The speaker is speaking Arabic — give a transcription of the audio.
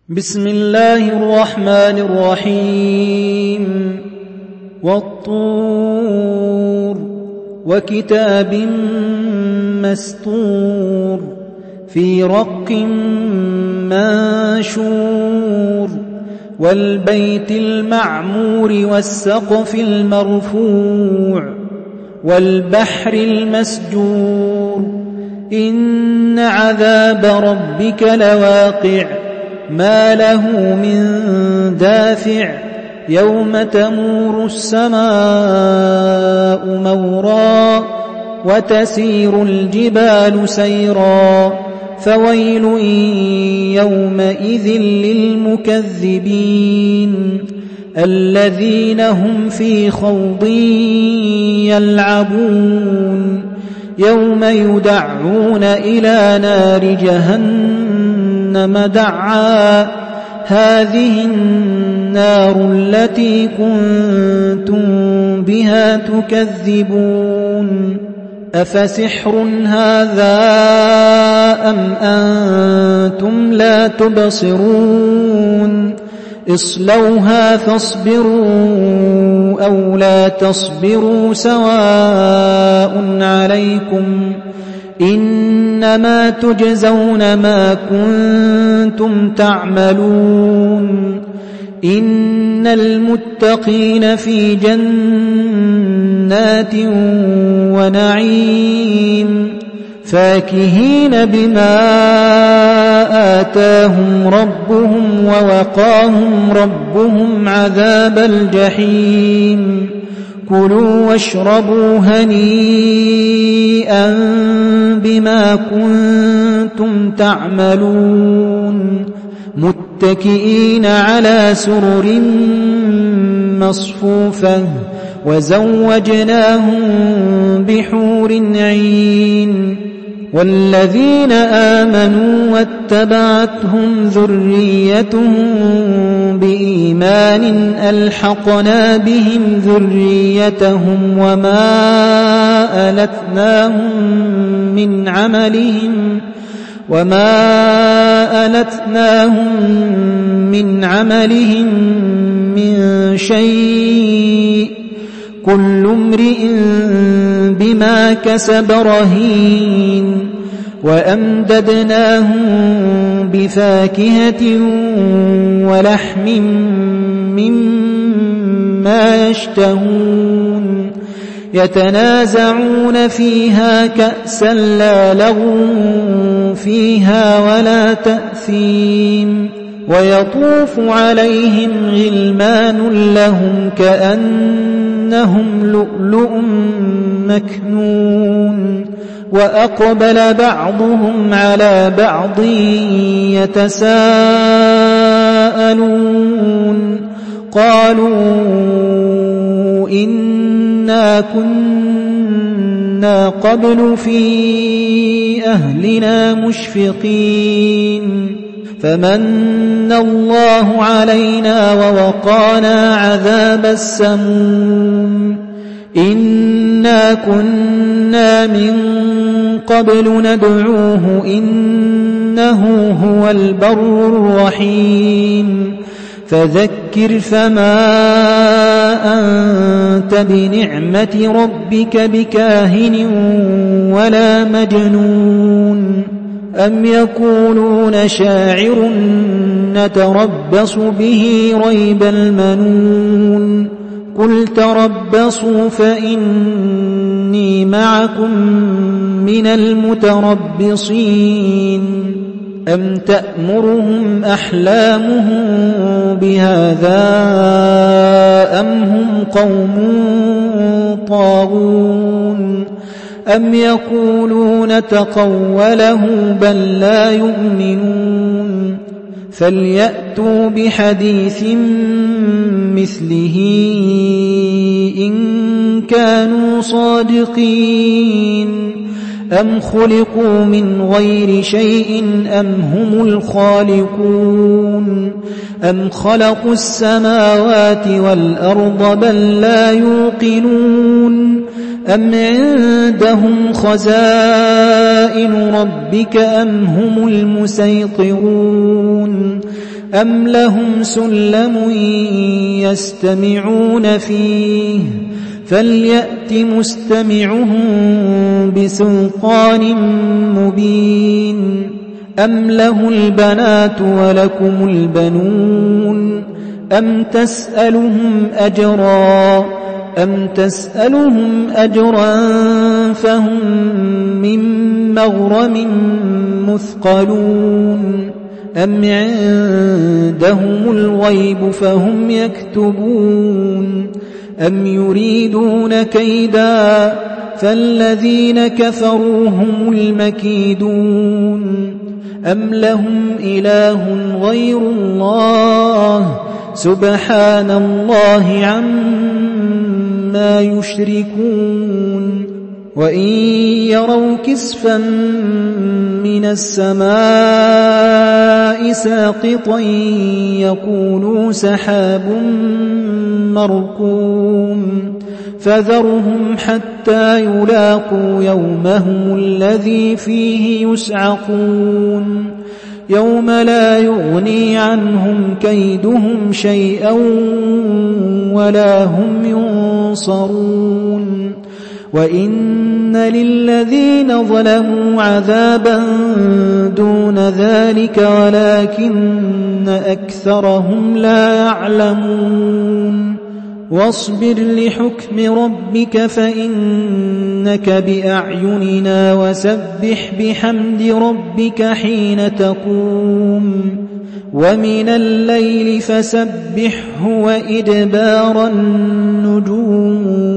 بسم الله الرحمن الرحيم والطور وكتاب مسطور في رق منشور والبيت المعمور والسقف المرفوع والبحر المسجور إن عذاب ربك لواقع ما له من دافع يوم تمور السماء مورا وتسير الجبال سيرا فويل يومئذ للمكذبين الذين هم في خوض يلعبون يوم يدعون إلى نار جهنم دعا هذه النار التي كنتم بها تكذبون أفسحر هذا أم أنتم لا تبصرون اصلوها فاصبروا أو لا تصبروا سواء عليكم إنما تجزون ما كنتم تعملون إن المتقين في جنات ونعيم فاكهين بما آتاهم ربهم ووقاهم ربهم عذاب الجحيم كلوا واشربوا هنيئا بما كنتم تعملون متكئين على سرر مصفوفة وزوجناهم بحور عين والذين آمنوا واتبعتهم ذريتهم بإيمان ألحقنا بهم ذريتهم وما ألتناهم من عملهم من شيء كل امرئ بما كسب رهين وأمددناهم بفاكهة ولحم مما يشتهون يتنازعون فيها كأسا لا لغو فيها ولا تأثيم ويطوف عليهم غلمان لهم كأنهم لؤلؤ مكنون وأقبل بعضهم على بعض يتساءلون قالوا إنا كنا قبل في أهلنا مشفقين فمن الله علينا ووقانا عذاب السموم إنا كنا من قبل ندعوه إنه هو البر الرحيم فذكر فما أنت بنعمة ربك بكاهن ولا مجنون أم يقولون شاعر نتربص به ريب المنون قل تربصوا فإني معكم من المتربصين أم تأمرهم أحلامهم بهذا أم هم قوم طاغون أم يقولون تقوله بل لا يؤمنون فليأتوا بحديث مثله إن كانوا صادقين أم خلقوا من غير شيء أم هم الخالقون أم خلقوا السماوات والأرض بل لا يوقنون أم عندهم خزائن ربك أم هم المسيطرون أم لهم سلم يستمعون فيه فليأت مستمعهم بسلطان مبين أم له البنات ولكم البنون أم تسألهم أجرا فهم من مغرم مثقلون أم عندهم الغيب فهم يكتبون أم يريدون كيدا فالذين كفروا هم المكيدون أم لهم إله غير الله سبحان الله عما يشركون وإن يروا كسفا من السماء ساقطا يقولوا سحاب مركوم فذرهم حتى يلاقوا يومهم الذي فيه يسعقون يوم لا يغني عنهم كيدهم شيئا ولا هم ينصرون وإن للذين ظلموا عذابا دون ذلك ولكن أكثرهم لا يعلمون واصبر لحكم ربك فإنك بأعيننا وسبح بحمد ربك حين تقوم ومن الليل فسبحه وإدبار النجوم